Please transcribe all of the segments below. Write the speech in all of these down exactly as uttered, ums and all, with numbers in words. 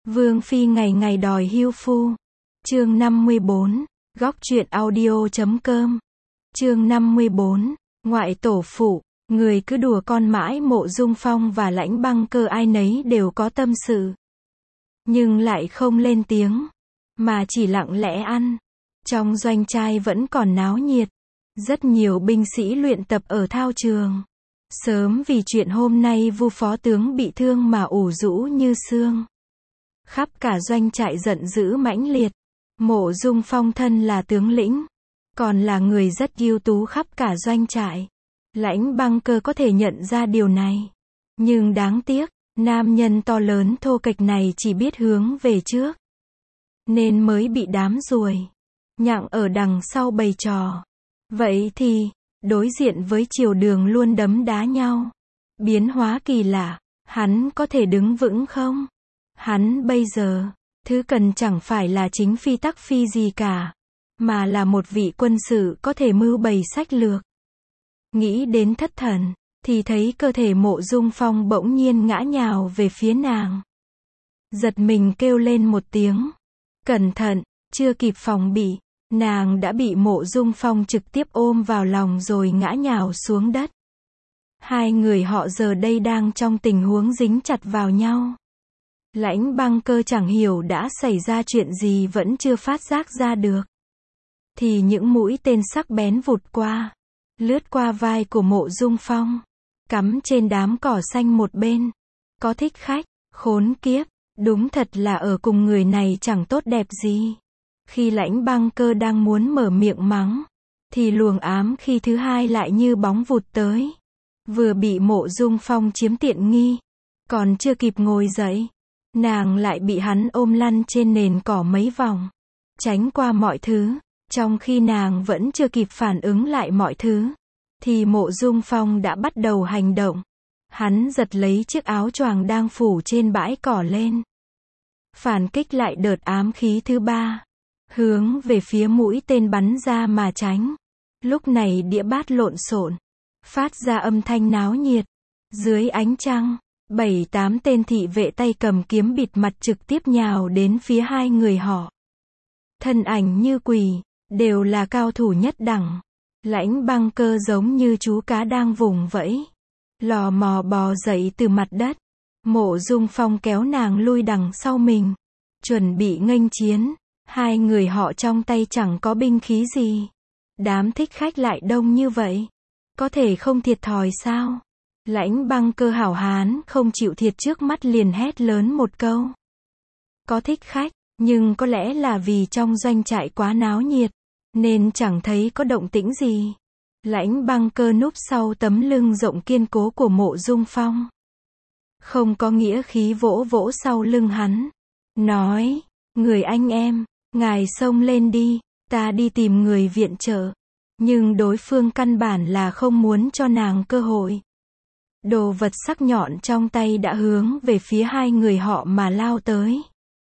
Vương phi ngày ngày đòi hưu phu. Chương năm mươi bốn, góc truyện audio chấm com. Chương năm mươi bốn, ngoại tổ phụ, người cứ đùa con mãi. Mộ Dung Phong và Lãnh Băng Cơ ai nấy đều có tâm sự, nhưng lại không lên tiếng, mà chỉ lặng lẽ ăn. Trong doanh trai vẫn còn náo nhiệt, rất nhiều binh sĩ luyện tập ở thao trường. Sớm vì chuyện hôm nay Vu phó tướng bị thương mà ủ rũ như xương. Khắp cả doanh trại giận dữ mãnh liệt. Mộ Dung Phong thân là tướng lĩnh, còn là người rất ưu tú khắp cả doanh trại. Lãnh Băng Cơ có thể nhận ra điều này, nhưng đáng tiếc, nam nhân to lớn thô kệch này chỉ biết hướng về trước, nên mới bị đám ruồi nhặng ở đằng sau bày trò. Vậy thì, đối diện với triều đường luôn đấm đá nhau, biến hóa kỳ lạ, hắn có thể đứng vững không? Hắn bây giờ, thứ cần chẳng phải là chính phi tắc phi gì cả, mà là một vị quân sự có thể mưu bày sách lược. Nghĩ đến thất thần, thì thấy cơ thể Mộ Dung Phong bỗng nhiên ngã nhào về phía nàng. Giật mình kêu lên một tiếng. Cẩn thận, chưa kịp phòng bị, nàng đã bị Mộ Dung Phong trực tiếp ôm vào lòng rồi ngã nhào xuống đất. Hai người họ giờ đây đang trong tình huống dính chặt vào nhau. Lãnh Băng Cơ chẳng hiểu đã xảy ra chuyện gì vẫn chưa phát giác ra được. Thì những mũi tên sắc bén vụt qua, lướt qua vai của Mộ Dung Phong, cắm trên đám cỏ xanh một bên. Có thích khách, khốn kiếp, đúng thật là ở cùng người này chẳng tốt đẹp gì. Khi Lãnh Băng Cơ đang muốn mở miệng mắng, thì luồng ám khi thứ hai lại như bóng vụt tới. Vừa bị Mộ Dung Phong chiếm tiện nghi, còn chưa kịp ngồi dậy, nàng lại bị hắn ôm lăn trên nền cỏ mấy vòng, tránh qua mọi thứ. Trong khi nàng vẫn chưa kịp phản ứng lại mọi thứ, thì Mộ Dung Phong đã bắt đầu hành động. Hắn giật lấy chiếc áo choàng đang phủ trên bãi cỏ lên, phản kích lại đợt ám khí thứ ba, hướng về phía mũi tên bắn ra mà tránh. Lúc này đĩa bát lộn xộn, phát ra âm thanh náo nhiệt. Dưới ánh trăng, bảy tám tên thị vệ tay cầm kiếm bịt mặt trực tiếp nhào đến phía hai người họ. Thân ảnh như quỷ, đều là cao thủ nhất đẳng. Lãnh Băng Cơ giống như chú cá đang vùng vẫy, lò mò bò dậy từ mặt đất. Mộ Dung Phong kéo nàng lui đằng sau mình, chuẩn bị nghênh chiến. Hai người họ trong tay chẳng có binh khí gì. Đám thích khách lại đông như vậy, có thể không thiệt thòi sao? Lãnh Băng Cơ hảo hán không chịu thiệt trước mắt liền hét lớn một câu. Có thích khách, nhưng có lẽ là vì trong doanh trại quá náo nhiệt, nên chẳng thấy có động tĩnh gì. Lãnh Băng Cơ núp sau tấm lưng rộng kiên cố của Mộ Dung Phong, không có nghĩa khí vỗ vỗ sau lưng hắn, nói, người anh em, ngài xông lên đi, ta đi tìm người viện trợ. Nhưng đối phương căn bản là không muốn cho nàng cơ hội. Đồ vật sắc nhọn trong tay đã hướng về phía hai người họ mà lao tới.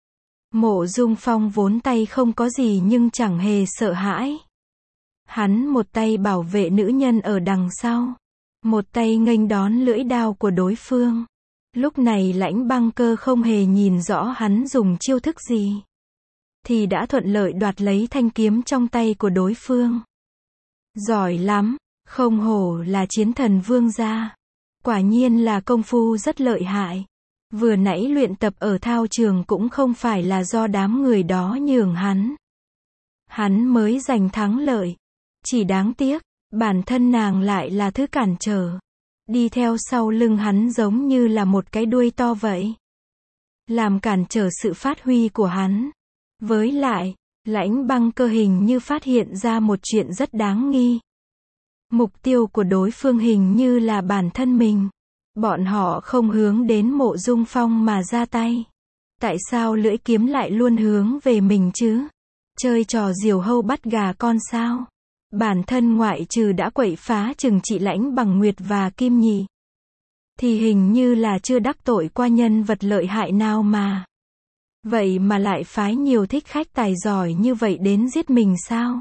Mộ Dung Phong vốn tay không có gì nhưng chẳng hề sợ hãi. Hắn một tay bảo vệ nữ nhân ở đằng sau, một tay nghênh đón lưỡi đao của đối phương. Lúc này Lãnh Băng Cơ không hề nhìn rõ hắn dùng chiêu thức gì, thì đã thuận lợi đoạt lấy thanh kiếm trong tay của đối phương. Giỏi lắm, không hổ là chiến thần vương gia. Quả nhiên là công phu rất lợi hại. Vừa nãy luyện tập ở thao trường cũng không phải là do đám người đó nhường hắn. Hắn mới giành thắng lợi. Chỉ đáng tiếc, bản thân nàng lại là thứ cản trở. Đi theo sau lưng hắn giống như là một cái đuôi to vậy, làm cản trở sự phát huy của hắn. Với lại, Lãnh Băng Cơ hình như phát hiện ra một chuyện rất đáng nghi. Mục tiêu của đối phương hình như là bản thân mình. Bọn họ không hướng đến Mộ Dung Phong mà ra tay. Tại sao lưỡi kiếm lại luôn hướng về mình chứ? Chơi trò diều hâu bắt gà con sao? Bản thân ngoại trừ đã quậy phá chừng trị Lãnh Bằng Nguyệt và Kim Nhị, thì hình như là chưa đắc tội qua nhân vật lợi hại nào mà. Vậy mà lại phái nhiều thích khách tài giỏi như vậy đến giết mình sao?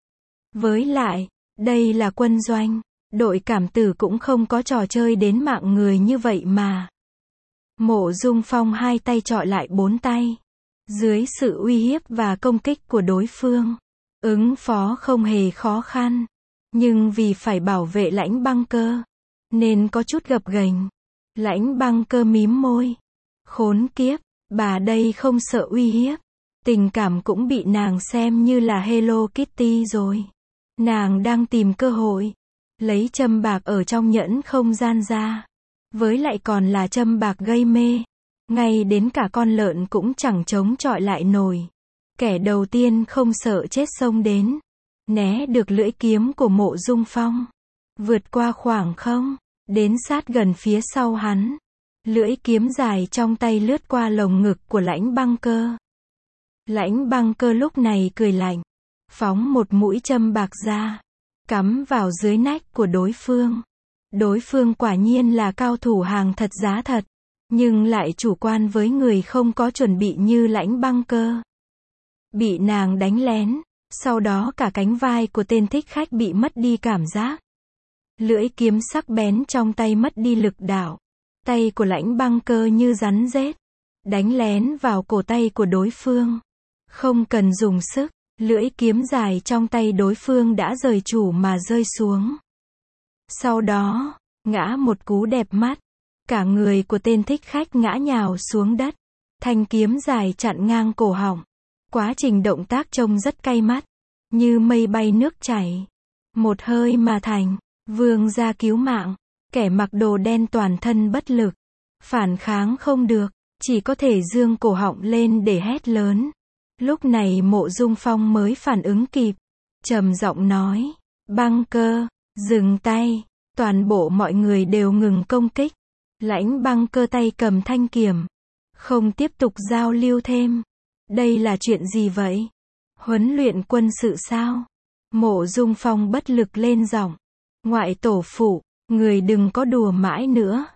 Với lại, đây là quân doanh, đội cảm tử cũng không có trò chơi đến mạng người như vậy mà. Mộ Dung Phong hai tay chọi lại bốn tay. Dưới sự uy hiếp và công kích của đối phương, ứng phó không hề khó khăn. Nhưng vì phải bảo vệ Lãnh Băng Cơ, nên có chút gập ghềnh. Lãnh Băng Cơ mím môi. Khốn kiếp, bà đây không sợ uy hiếp. Tình cảm cũng bị nàng xem như là Hello Kitty rồi. Nàng đang tìm cơ hội, lấy châm bạc ở trong nhẫn không gian ra. Với lại còn là châm bạc gây mê. Ngay đến cả con lợn cũng chẳng chống chọi lại nổi. Kẻ đầu tiên không sợ chết xông đến. Né được lưỡi kiếm của Mộ Dung Phong. Vượt qua khoảng không. Đến sát gần phía sau hắn. Lưỡi kiếm dài trong tay lướt qua lồng ngực của Lãnh Băng Cơ. Lãnh Băng Cơ lúc này cười lạnh. Phóng một mũi châm bạc ra. Cắm vào dưới nách của đối phương. Đối phương quả nhiên là cao thủ hàng thật giá thật. Nhưng lại chủ quan với người không có chuẩn bị như Lãnh Băng Cơ. Bị nàng đánh lén. Sau đó cả cánh vai của tên thích khách bị mất đi cảm giác. Lưỡi kiếm sắc bén trong tay mất đi lực đạo. Tay của Lãnh Băng Cơ như rắn rết. Đánh lén vào cổ tay của đối phương. Không cần dùng sức. Lưỡi kiếm dài trong tay đối phương đã rời chủ mà rơi xuống. Sau đó, ngã một cú đẹp mắt. Cả người của tên thích khách ngã nhào xuống đất. Thanh kiếm dài chặn ngang cổ họng. Quá trình động tác trông rất cay mắt. Như mây bay nước chảy. Một hơi mà thành. Vương gia cứu mạng. Kẻ mặc đồ đen toàn thân bất lực. Phản kháng không được. Chỉ có thể dương cổ họng lên để hét lớn. Lúc này Mộ Dung Phong mới phản ứng kịp. Trầm giọng nói. Băng Cơ, dừng tay. Toàn bộ mọi người đều ngừng công kích. Lãnh Băng Cơ tay cầm thanh kiếm. Không tiếp tục giao lưu thêm. Đây là chuyện gì vậy? Huấn luyện quân sự sao? Mộ Dung Phong bất lực lên giọng. Ngoại tổ phụ, người đừng có đùa mãi nữa.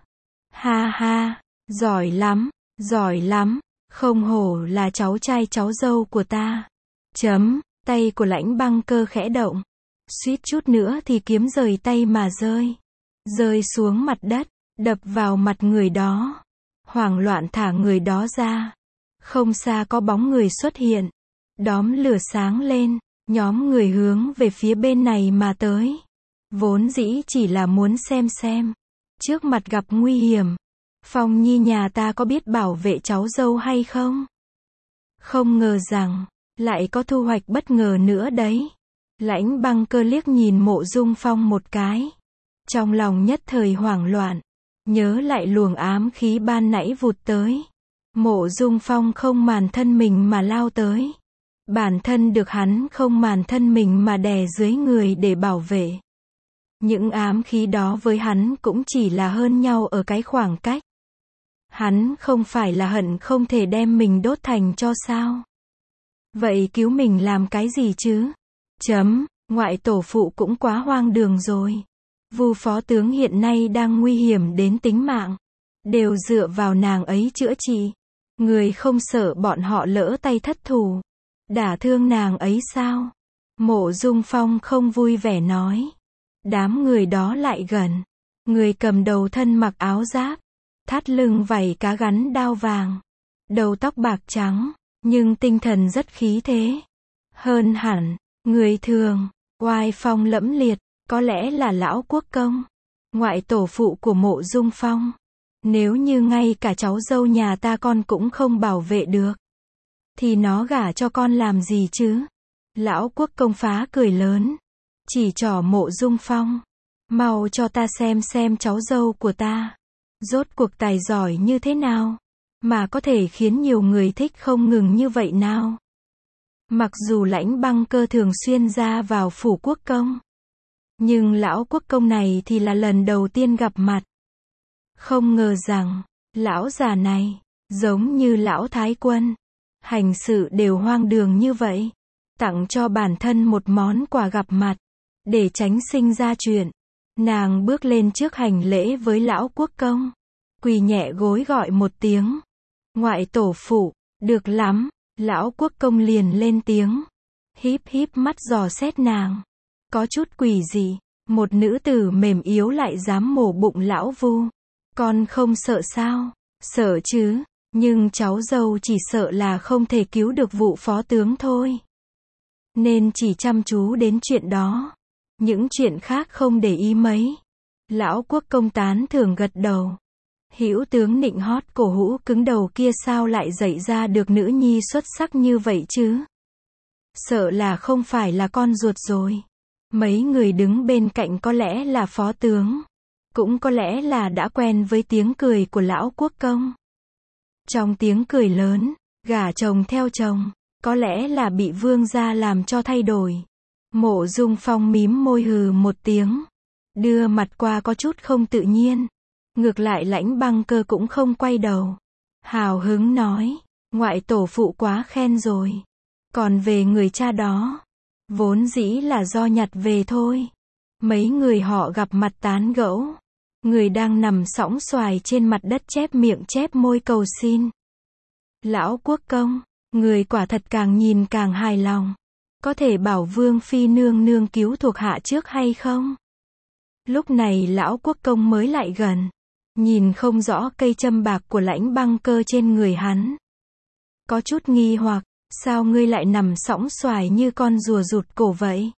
Ha ha, giỏi lắm, giỏi lắm. Không hổ là cháu trai cháu dâu của ta. Chấm, tay của Lãnh Băng Cơ khẽ động. Suýt chút nữa thì kiếm rời tay mà rơi. Rơi xuống mặt đất, đập vào mặt người đó. Hoảng loạn thả người đó ra. Không xa có bóng người xuất hiện. Đóm lửa sáng lên, nhóm người hướng về phía bên này mà tới. Vốn dĩ chỉ là muốn xem xem. Trước mặt gặp nguy hiểm. Phong Nhi nhà ta có biết bảo vệ cháu dâu hay không? Không ngờ rằng, lại có thu hoạch bất ngờ nữa đấy. Lãnh Băng Cơ liếc nhìn Mộ Dung Phong một cái. Trong lòng nhất thời hoảng loạn. Nhớ lại luồng ám khí ban nãy vụt tới. Mộ Dung Phong không màn thân mình mà lao tới. Bản thân được hắn không màn thân mình mà đè dưới người để bảo vệ. Những ám khí đó với hắn cũng chỉ là hơn nhau ở cái khoảng cách. Hắn không phải là hận không thể đem mình đốt thành cho sao? Vậy cứu mình làm cái gì chứ? Chấm, ngoại tổ phụ cũng quá hoang đường rồi. Vu phó tướng hiện nay đang nguy hiểm đến tính mạng. Đều dựa vào nàng ấy chữa trị. Người không sợ bọn họ lỡ tay thất thủ. Đả thương nàng ấy sao? Mộ Dung Phong không vui vẻ nói. Đám người đó lại gần. Người cầm đầu thân mặc áo giáp. Thắt lưng vảy cá gắn đao vàng. Đầu tóc bạc trắng. Nhưng tinh thần rất khí thế. Hơn hẳn. Người thường. Oai phong lẫm liệt. Có lẽ là lão quốc công. Ngoại tổ phụ của Mộ Dung Phong. Nếu như ngay cả cháu dâu nhà ta con cũng không bảo vệ được. Thì nó gả cho con làm gì chứ? Lão quốc công phá cười lớn. Chỉ trỏ Mộ Dung Phong. Mau cho ta xem xem cháu dâu của ta. Rốt cuộc tài giỏi như thế nào? Mà có thể khiến nhiều người thích không ngừng như vậy nào? Mặc dù Lãnh Băng Cơ thường xuyên ra vào phủ quốc công. Nhưng lão quốc công này thì là lần đầu tiên gặp mặt. Không ngờ rằng, lão già này, giống như lão thái quân. Hành sự đều hoang đường như vậy. Tặng cho bản thân một món quà gặp mặt. Để tránh sinh ra chuyện. Nàng bước lên trước hành lễ với lão quốc công. Quỳ nhẹ gối gọi một tiếng. Ngoại tổ phụ, được lắm. Lão quốc công liền lên tiếng. Híp híp mắt dò xét nàng. Có chút quỷ gì. Một nữ tử mềm yếu lại dám mổ bụng lão Vu. Con không sợ sao? Sợ chứ, nhưng cháu dâu chỉ sợ là không thể cứu được vụ phó tướng thôi. Nên chỉ chăm chú đến chuyện đó. Những chuyện khác không để ý mấy. Lão quốc công tán thưởng gật đầu. Hữu tướng nịnh hót cổ hũ cứng đầu kia sao lại dạy ra được nữ nhi xuất sắc như vậy chứ? Sợ là không phải là con ruột rồi. Mấy người đứng bên cạnh có lẽ là phó tướng. Cũng có lẽ là đã quen với tiếng cười của lão quốc công. Trong tiếng cười lớn, gả chồng theo chồng, có lẽ là bị vương gia làm cho thay đổi. Mộ Dung Phong mím môi hừ một tiếng, đưa mặt qua có chút không tự nhiên. Ngược lại Lãnh Băng Cơ cũng không quay đầu. Hào hứng nói, ngoại tổ phụ quá khen rồi. Còn về người cha đó, vốn dĩ là do nhặt về thôi. Mấy người họ gặp mặt tán gẫu. Người đang nằm sõng xoài trên mặt đất chép miệng chép môi cầu xin. Lão quốc công, người quả thật càng nhìn càng hài lòng. Có thể bảo Vương Phi nương nương cứu thuộc hạ trước hay không? Lúc này lão quốc công mới lại gần. Nhìn không rõ cây châm bạc của Lãnh Băng Cơ trên người hắn. Có chút nghi hoặc, sao ngươi lại nằm sõng xoài như con rùa rụt cổ vậy?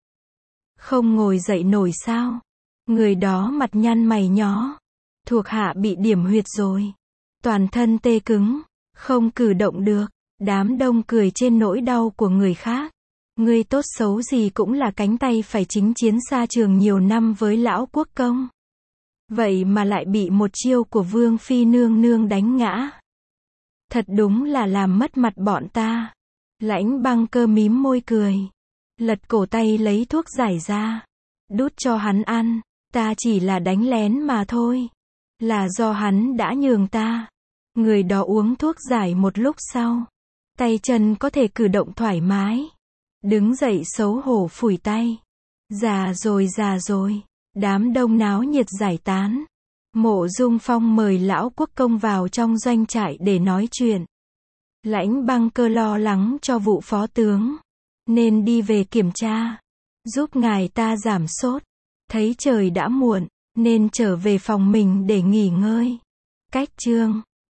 Không ngồi dậy nổi sao? Người đó mặt nhăn mày nhó. Thuộc hạ bị điểm huyệt rồi. Toàn thân tê cứng, không cử động được. Đám đông cười trên nỗi đau của người khác. Ngươi tốt xấu gì cũng là cánh tay phải chính chiến xa trường nhiều năm với lão quốc công. Vậy mà lại bị một chiêu của Vương Phi nương nương đánh ngã. Thật đúng là làm mất mặt bọn ta. Lãnh Băng Cơ mím môi cười. Lật cổ tay lấy thuốc giải ra. Đút cho hắn ăn. Ta chỉ là đánh lén mà thôi. Là do hắn đã nhường ta. Người đó uống thuốc giải một lúc sau. Tay chân có thể cử động thoải mái. Đứng dậy xấu hổ phủi tay. Già rồi già rồi. Đám đông náo nhiệt giải tán. Mộ Dung Phong mời lão quốc công vào trong doanh trại để nói chuyện. Lãnh Băng Cơ lo lắng cho vụ phó tướng. Nên đi về kiểm tra. Giúp ngài ta giảm sốt. Thấy trời đã muộn. Nên trở về phòng mình để nghỉ ngơi. Cách chương